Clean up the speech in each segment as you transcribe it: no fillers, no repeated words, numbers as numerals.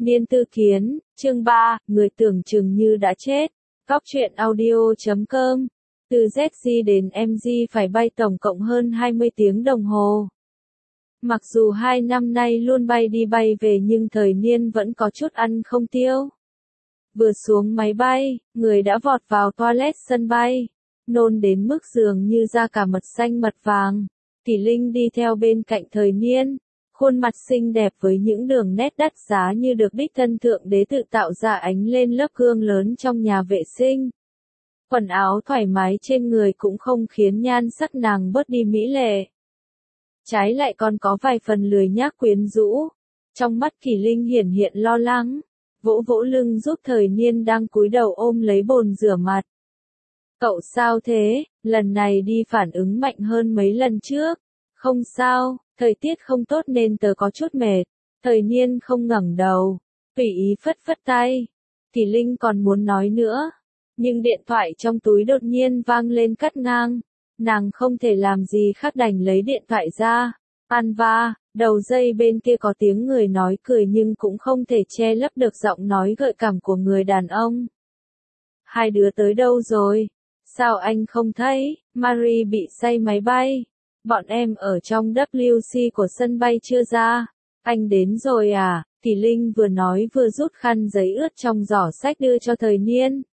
Niên Tư Kiến, chương 3, người tưởng chừng như đã chết. Cóc truyện audio.com. Từ ZG đến MG phải bay tổng cộng hơn 20 tiếng đồng hồ. Mặc dù 2 năm nay luôn bay đi bay về nhưng thời niên vẫn có chút ăn không tiêu. Vừa xuống máy bay, người đã vọt vào toilet sân bay. Nôn đến mức dường như ra cả mật xanh mật vàng. Tỷ Linh đi theo bên cạnh thời niên. Khuôn mặt xinh đẹp với những đường nét đắt giá như được đích thân thượng đế tự tạo ra ánh lên lớp gương lớn trong nhà vệ sinh. Quần áo thoải mái trên người cũng không khiến nhan sắc nàng bớt đi mỹ lệ. Trái lại còn có vài phần lười nhác quyến rũ. Trong mắt Kỳ Linh hiển hiện lo lắng, vỗ vỗ lưng giúp thời niên đang cúi đầu ôm lấy bồn rửa mặt. Cậu sao thế, lần này đi phản ứng mạnh hơn mấy lần trước. Không sao, thời tiết không tốt nên tớ có chút mệt. Thời niên không ngẩng đầu, tùy ý phất phất tay. Kỳ Linh còn muốn nói nữa, nhưng điện thoại trong túi đột nhiên vang lên cắt ngang. Nàng không thể làm gì khác đành lấy điện thoại ra. Anva, đầu dây bên kia có tiếng người nói cười nhưng cũng không thể che lấp được giọng nói gợi cảm của người đàn ông. Hai đứa tới đâu rồi? Sao anh không thấy? Marie bị say máy bay. Bọn em ở trong WC của sân bay chưa ra. Anh đến rồi à? Tỷ Linh vừa nói vừa rút khăn giấy ướt trong giỏ sách đưa cho thời niên.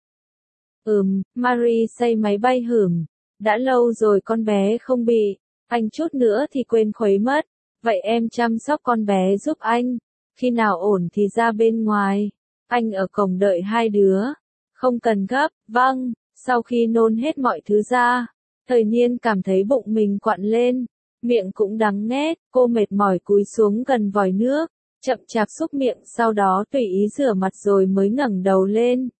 Marie say máy bay hửm. Đã lâu rồi con bé không bị. Anh chút nữa thì quên khuấy mất. Vậy em chăm sóc con bé giúp anh. Khi nào ổn thì ra bên ngoài. Anh ở cổng đợi hai đứa. Không cần gấp, vâng. Sau khi nôn hết mọi thứ ra, thời niên cảm thấy bụng mình quặn lên, miệng cũng đắng nghét, cô mệt mỏi cúi xuống gần vòi nước, chậm chạp xúc miệng sau đó tùy ý rửa mặt rồi mới ngẩng đầu lên.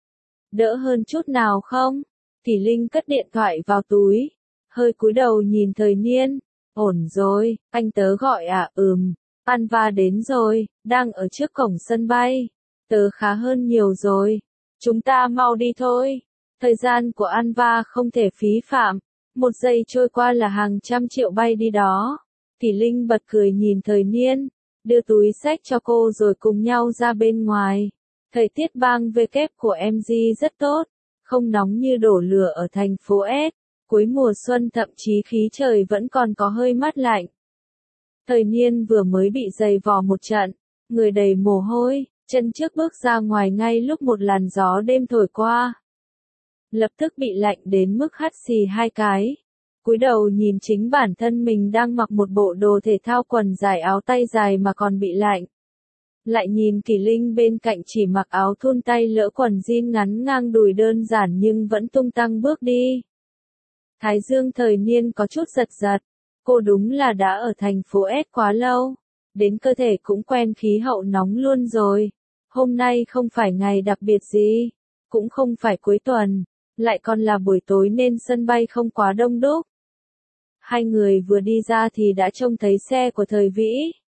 Đỡ hơn chút nào không? Tỷ Linh cất điện thoại vào túi, hơi cúi đầu nhìn thời niên. Ổn rồi, anh tớ gọi à? Anva đến rồi, đang ở trước cổng sân bay. Tớ khá hơn nhiều rồi. Chúng ta mau đi thôi. Thời gian của Anva không thể phí phạm. Một giây trôi qua là hàng trăm triệu bay đi đó. Tỷ Linh bật cười nhìn thời niên, đưa túi xách cho cô rồi cùng nhau ra bên ngoài. Thời tiết bang WK của MG rất tốt, không nóng như đổ lửa ở thành phố S. Cuối mùa xuân thậm chí khí trời vẫn còn có hơi mát lạnh. Thời niên vừa mới bị giày vò một trận, người đầy mồ hôi, chân trước bước ra ngoài ngay lúc một làn gió đêm thổi qua. Lập tức bị lạnh đến mức hắt xì hai cái. Cúi đầu nhìn chính bản thân mình đang mặc một bộ đồ thể thao quần dài áo tay dài mà còn bị lạnh. Lại nhìn Kỳ Linh bên cạnh chỉ mặc áo thun tay lỡ quần jean ngắn ngang đùi đơn giản nhưng vẫn tung tăng bước đi. Thái dương thời niên có chút giật giật. Cô đúng là đã ở thành phố S quá lâu. Đến cơ thể cũng quen khí hậu nóng luôn rồi. Hôm nay không phải ngày đặc biệt gì. Cũng không phải cuối tuần. Lại còn là buổi tối nên sân bay không quá đông đúc. Hai người vừa đi ra thì đã trông thấy xe của thời Vĩ.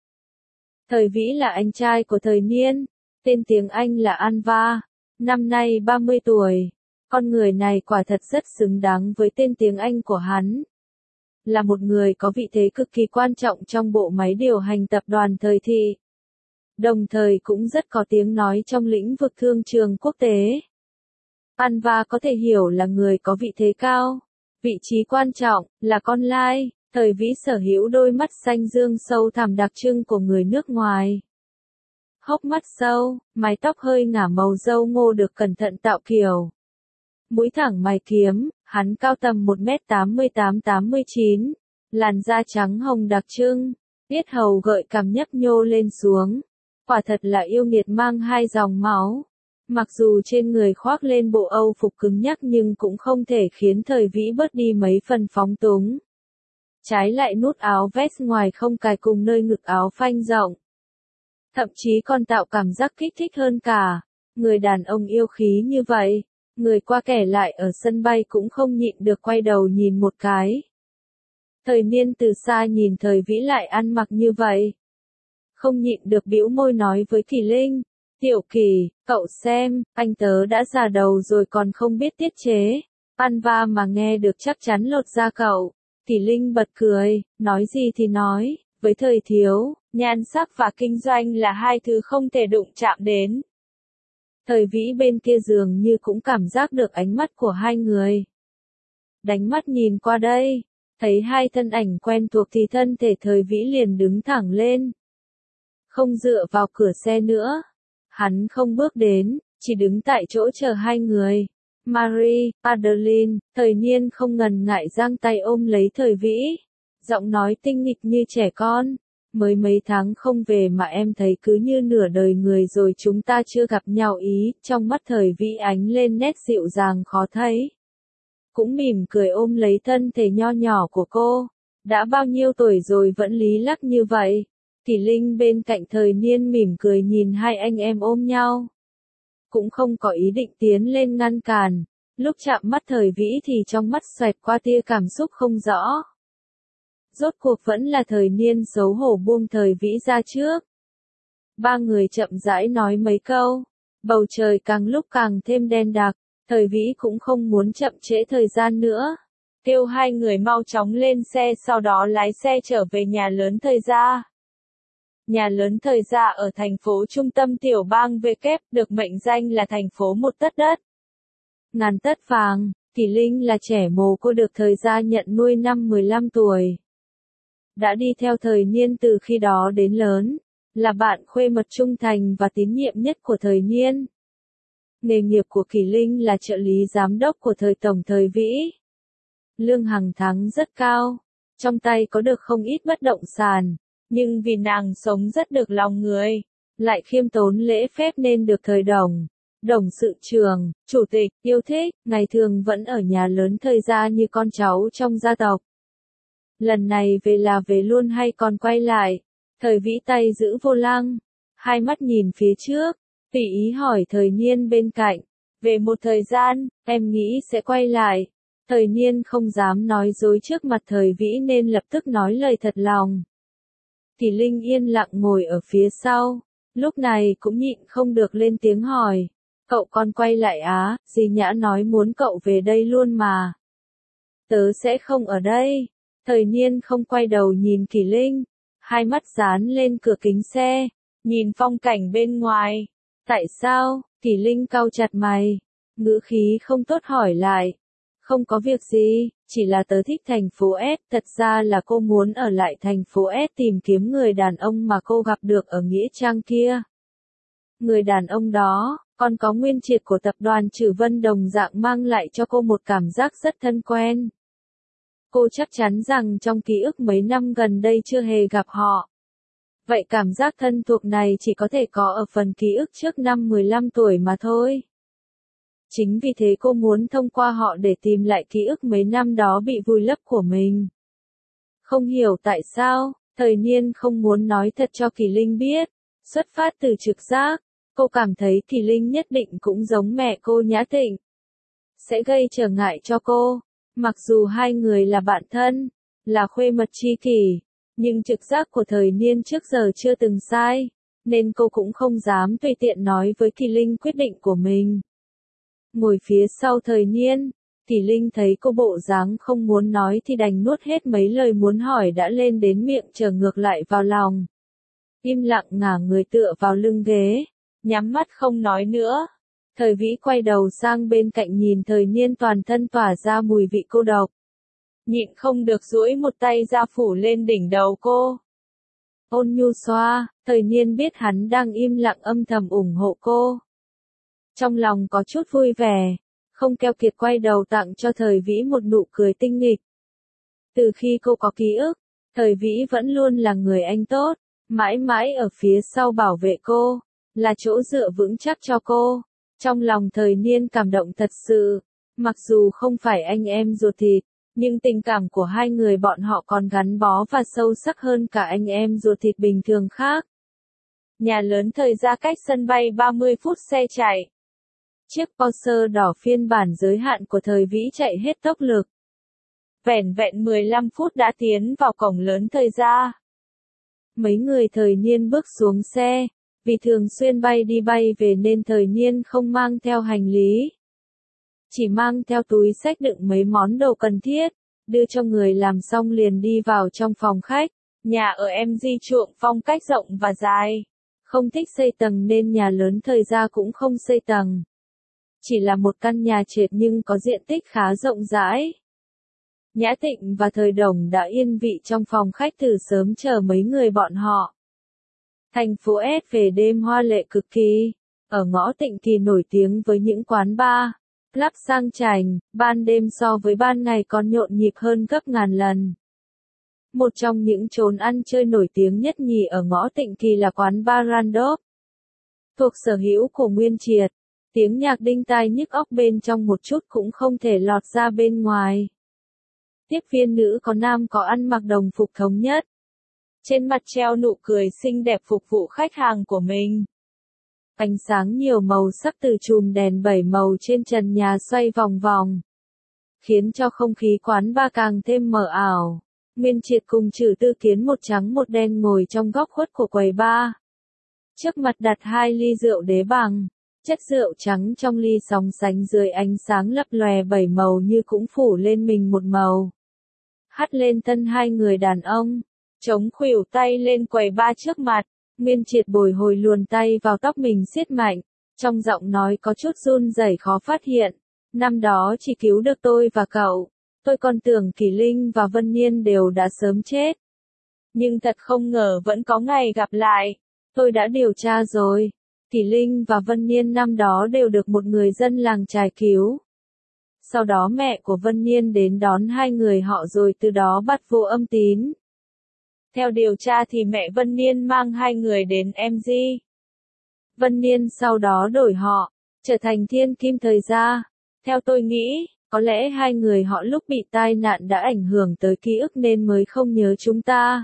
Thời Vĩ là anh trai của thời niên. Tên tiếng Anh là Anva. Năm nay 30 tuổi. Con người này quả thật rất xứng đáng với tên tiếng Anh của hắn. Là một người có vị thế cực kỳ quan trọng trong bộ máy điều hành tập đoàn thời thị. Đồng thời cũng rất có tiếng nói trong lĩnh vực thương trường quốc tế. Anva có thể hiểu là người có vị thế cao, vị trí quan trọng, là con lai. Thời Vĩ sở hữu đôi mắt xanh dương sâu thẳm đặc trưng của người nước ngoài. Hốc mắt sâu, mái tóc hơi ngả màu râu ngô được cẩn thận tạo kiểu. Mũi thẳng mày kiếm, hắn cao tầm 1m88-89, làn da trắng hồng đặc trưng, yết hầu gợi cảm nhấp nhô lên xuống. Quả thật là yêu nghiệt mang hai dòng máu. Mặc dù trên người khoác lên bộ Âu phục cứng nhắc nhưng cũng không thể khiến thời Vĩ bớt đi mấy phần phóng túng. Trái lại nút áo vest ngoài không cài cùng nơi ngực áo phanh rộng. Thậm chí còn tạo cảm giác kích thích hơn cả. Người đàn ông yêu khí như vậy, người qua kẻ lại ở sân bay cũng không nhịn được quay đầu nhìn một cái. Thời niên từ xa nhìn thời Vĩ lại ăn mặc như vậy. Không nhịn được bĩu môi nói với Kỳ Linh. Tiểu Kỳ, cậu xem, anh tớ đã già đầu rồi còn không biết tiết chế. Anva mà nghe được chắc chắn lột da cậu. Kỳ Linh bật cười, nói gì thì nói, Với thời thiếu, nhan sắc và kinh doanh là hai thứ không thể đụng chạm đến. Thời Vĩ bên kia giường như cũng cảm giác được ánh mắt của hai người. Đánh mắt nhìn qua đây, thấy hai thân ảnh quen thuộc thì thân thể Thời Vĩ liền đứng thẳng lên. Không dựa vào cửa xe nữa. Hắn không bước đến, chỉ đứng tại chỗ chờ hai người. Marie, Adeline, Thời Niên không ngần ngại giang tay ôm lấy Thời Vĩ. Giọng nói tinh nghịch như trẻ con. Mới mấy tháng không về mà em thấy cứ như nửa đời người rồi chúng ta chưa gặp nhau ý. Trong mắt Thời Vĩ ánh lên nét dịu dàng khó thấy. Cũng mỉm cười ôm lấy thân thể nho nhỏ của cô. Đã bao nhiêu tuổi rồi vẫn lý lắc như vậy. Kỷ Linh bên cạnh Thời Niên mỉm cười nhìn hai anh em ôm nhau. Cũng không có ý định tiến lên ngăn cản. Lúc chạm mắt Thời Vĩ thì trong mắt xoẹt qua tia cảm xúc không rõ. Rốt cuộc vẫn là Thời Niên xấu hổ buông Thời Vĩ ra trước. Ba người chậm rãi nói mấy câu. Bầu trời càng lúc càng thêm đen đặc. Thời Vĩ cũng không muốn chậm trễ thời gian nữa. Kêu hai người mau chóng lên xe sau đó lái xe trở về nhà lớn Thời gia. Nhà lớn Thời gia ở thành phố trung tâm tiểu bang W được mệnh danh là thành phố một tấc đất. Ngàn tấc vàng, Kỷ Linh là trẻ mồ côi được Thời gia nhận nuôi năm 15 tuổi. Đã đi theo Thời Niên từ khi đó đến lớn, là bạn khuê mật trung thành và tín nhiệm nhất của Thời Niên. Nghề nghiệp của Kỷ Linh là trợ lý giám đốc của Thời tổng Thời Vĩ. Lương hàng tháng rất cao, trong tay có được không ít bất động sản, nhưng vì nàng sống rất được lòng người, lại khiêm tốn lễ phép nên được Thời Đồng sự trưởng, chủ tịch, yêu thích, ngày thường vẫn ở nhà lớn Thời gia như con cháu trong gia tộc. Lần này về là về luôn hay còn quay lại? Thời Vĩ tay giữ vô lăng, hai mắt nhìn phía trước, tùy ý hỏi Thời Niên bên cạnh. Về một thời gian, em nghĩ sẽ quay lại. Thời Niên không dám nói dối trước mặt Thời Vĩ nên lập tức nói lời thật lòng. Kỷ Linh yên lặng ngồi ở phía sau, lúc này cũng nhịn không được lên tiếng hỏi. Cậu con quay lại á, dì Nhã nói muốn cậu về đây luôn mà. Tớ sẽ không ở đây. Thời Niên không quay đầu nhìn Kỷ Linh, hai mắt dán lên cửa kính xe, nhìn phong cảnh bên ngoài. Tại sao? Kỷ Linh cau chặt mày, ngữ khí không tốt hỏi lại. Không có việc gì, chỉ là tớ thích thành phố S, thật ra là cô muốn ở lại thành phố S tìm kiếm người đàn ông mà cô gặp được ở Nghĩa Trang kia. Người đàn ông đó, còn có nguyên triệt của tập đoàn Trử Vân đồng dạng mang lại cho cô một cảm giác rất thân quen. Cô chắc chắn rằng trong ký ức mấy năm gần đây chưa hề gặp họ. Vậy cảm giác thân thuộc này chỉ có thể có ở phần ký ức trước năm 15 tuổi mà thôi. Chính vì thế cô muốn thông qua họ để tìm lại ký ức mấy năm đó bị vùi lấp của mình. Không hiểu tại sao, Thời Niên không muốn nói thật cho Kỷ Linh biết. Xuất phát từ trực giác, cô cảm thấy Kỷ Linh nhất định cũng giống mẹ cô Nhã Tịnh. Sẽ gây trở ngại cho cô. Mặc dù hai người là bạn thân, là khuê mật tri kỷ, nhưng trực giác của Thời Niên trước giờ chưa từng sai, nên cô cũng không dám tùy tiện nói với Kỷ Linh quyết định của mình. Ngồi phía sau Thời Niên, Kỷ Linh thấy cô bộ dáng không muốn nói thì đành nuốt hết mấy lời muốn hỏi đã lên đến miệng trở ngược lại vào lòng. Im lặng ngả người tựa vào lưng ghế, nhắm mắt không nói nữa. Thời Vĩ quay đầu sang bên cạnh nhìn Thời Niên toàn thân tỏa ra mùi vị cô độc. Nhịn không được duỗi một tay ra phủ lên đỉnh đầu cô. Ôn nhu xoa, Thời Niên biết hắn đang im lặng âm thầm ủng hộ cô. Trong lòng có chút vui vẻ, không keo kiệt quay đầu tặng cho Thời Vĩ một nụ cười tinh nghịch. Từ khi cô có ký ức, Thời Vĩ vẫn luôn là người anh tốt, mãi mãi ở phía sau bảo vệ cô, là chỗ dựa vững chắc cho cô. Trong lòng Thời Niên cảm động thật sự, mặc dù không phải anh em ruột thịt, nhưng tình cảm của hai người bọn họ còn gắn bó và sâu sắc hơn cả anh em ruột thịt bình thường khác. Nhà lớn Thời gia cách sân bay 30 phút xe chạy. Chiếc Porsche đỏ phiên bản giới hạn của Thời Vĩ chạy hết tốc lực. Vẻn vẹn 15 phút đã tiến vào cổng lớn Thời gia. Mấy người Thời Niên bước xuống xe. Vì thường xuyên bay đi bay về nên Thời Niên không mang theo hành lý. Chỉ mang theo túi xách đựng mấy món đồ cần thiết, đưa cho người làm xong liền đi vào trong phòng khách, Nhà ở MG chuộng phong cách rộng và dài. Không thích xây tầng nên nhà lớn thời gia cũng không xây tầng. Chỉ là một căn nhà trệt nhưng có diện tích khá rộng rãi. Nhã Tịnh và Thời Đồng đã yên vị trong phòng khách từ sớm chờ mấy người bọn họ. Thành phố S về đêm hoa lệ cực kỳ. Ở ngõ Tịnh Kỳ nổi tiếng với những quán bar, club sang chảnh, ban đêm so với ban ngày còn nhộn nhịp hơn gấp ngàn lần. Một trong những chốn ăn chơi nổi tiếng nhất nhì ở ngõ Tịnh Kỳ là quán bar Randolph, thuộc sở hữu của Nguyên Triệt. Tiếng nhạc đinh tai nhức óc bên trong một chút cũng không thể lọt ra bên ngoài. Tiếp viên nữ có nam có ăn mặc đồng phục thống nhất. Trên mặt treo nụ cười xinh đẹp phục vụ khách hàng của mình. Ánh sáng nhiều màu sắc từ chùm đèn 7 màu trên trần nhà xoay vòng vòng, khiến cho không khí quán bar càng thêm mờ ảo. Nguyên Triệt cùng Trử Tư Kiến một trắng một đen ngồi trong góc khuất của quầy bar. Trước mặt đặt 2 ly rượu đế bằng. Chất rượu trắng trong ly sóng sánh dưới ánh sáng lấp lòe 7 màu như cũng phủ lên mình một màu. Hắt lên thân hai người đàn ông, chống khuỷu tay lên quầy bar trước mặt. Nguyên Triệt bồi hồi luồn tay vào tóc mình siết mạnh, trong giọng nói có chút run rẩy khó phát hiện. Năm đó chỉ cứu được tôi và cậu, tôi còn tưởng Kỳ Linh và Vân Niên đều đã sớm chết. Nhưng thật không ngờ vẫn có ngày gặp lại, tôi đã điều tra rồi. Kỳ Linh và Vân Niên năm đó đều được một người dân làng chài cứu. Sau đó mẹ của Vân Niên đến đón hai người họ rồi từ đó bắt vô âm tín. Theo điều tra thì mẹ Vân Niên mang hai người đến MG. Vân Niên sau đó đổi họ, trở thành Thiên Kim Thời gia. Theo tôi nghĩ, có lẽ hai người họ lúc bị tai nạn đã ảnh hưởng tới ký ức nên mới không nhớ chúng ta.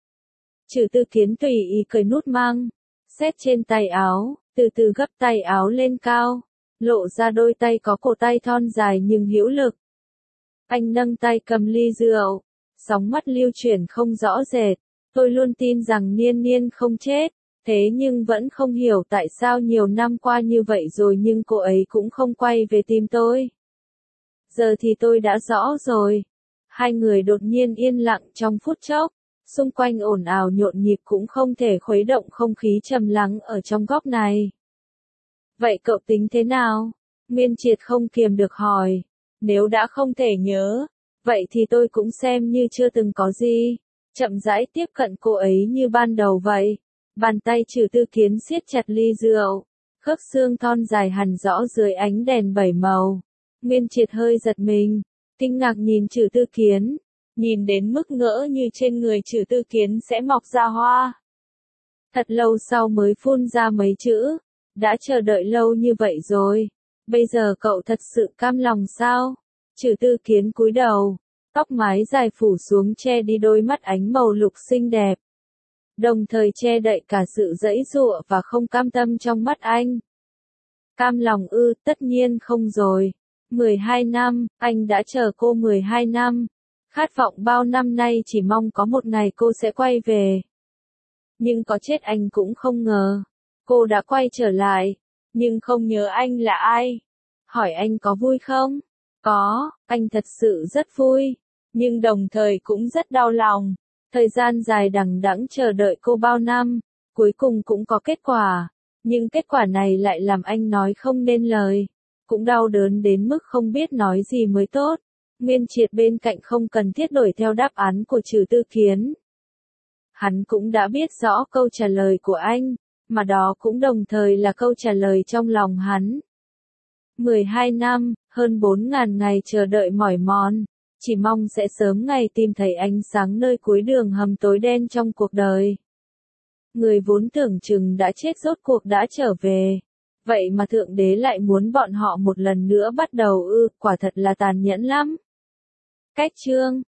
Trử Tư Kiến tùy ý cởi nút mang, xếp trên tay áo, từ từ gấp tay áo lên cao, lộ ra đôi tay có cổ tay thon dài nhưng hữu lực. Anh nâng tay cầm ly rượu, sóng mắt lưu chuyển không rõ rệt. Tôi luôn tin rằng Niên Niên không chết, thế nhưng vẫn không hiểu tại sao nhiều năm qua như vậy rồi nhưng cô ấy cũng không quay về tìm tôi. Giờ thì tôi đã rõ rồi. Hai người đột nhiên yên lặng trong phút chốc, xung quanh ồn ào nhộn nhịp cũng không thể khuấy động không khí trầm lắng ở trong góc này. Vậy cậu tính thế nào? Nguyên Triệt không kiềm được hỏi. Nếu đã không thể nhớ, vậy thì tôi cũng xem như chưa từng có gì. Chậm rãi tiếp cận cô ấy như ban đầu vậy. Bàn tay Trử Tư Kiến siết chặt ly rượu, khớp xương thon dài hằn rõ dưới ánh đèn 7 màu. Nguyên Triệt hơi giật mình, kinh ngạc nhìn Trử Tư Kiến, nhìn đến mức ngỡ như trên người Trử Tư Kiến sẽ mọc ra hoa. Thật lâu sau mới phun ra mấy chữ, đã chờ đợi lâu như vậy rồi, bây giờ cậu thật sự cam lòng sao? Trử Tư Kiến cúi đầu, tóc mái dài phủ xuống che đi đôi mắt ánh màu lục xinh đẹp, đồng thời che đậy cả sự giãy giụa và không cam tâm trong mắt anh. Cam lòng ư, tất nhiên không rồi. 12 năm, anh đã chờ cô 12 năm. Khát vọng bao năm nay chỉ mong có một ngày cô sẽ quay về. Nhưng có chết anh cũng không ngờ. Cô đã quay trở lại, nhưng không nhớ anh là ai. Hỏi anh có vui không? Có, anh thật sự rất vui. Nhưng đồng thời cũng rất đau lòng. Thời gian dài đằng đẵng chờ đợi cô bao năm, cuối cùng cũng có kết quả. Nhưng kết quả này lại làm anh nói không nên lời. Cũng đau đớn đến mức không biết nói gì mới tốt. Nguyên Triệt bên cạnh không cần thiết đổi theo đáp án của Trử Tư Kiến. Hắn cũng đã biết rõ câu trả lời của anh, mà đó cũng đồng thời là câu trả lời trong lòng hắn. 12 năm, hơn 4.000 ngày chờ đợi mỏi mòn, chỉ mong sẽ sớm ngày tìm thấy ánh sáng nơi cuối đường hầm tối đen trong cuộc đời. Người vốn tưởng chừng đã chết rốt cuộc đã trở về. Vậy mà Thượng Đế lại muốn bọn họ một lần nữa bắt đầu ư, quả thật là tàn nhẫn lắm. Cách chương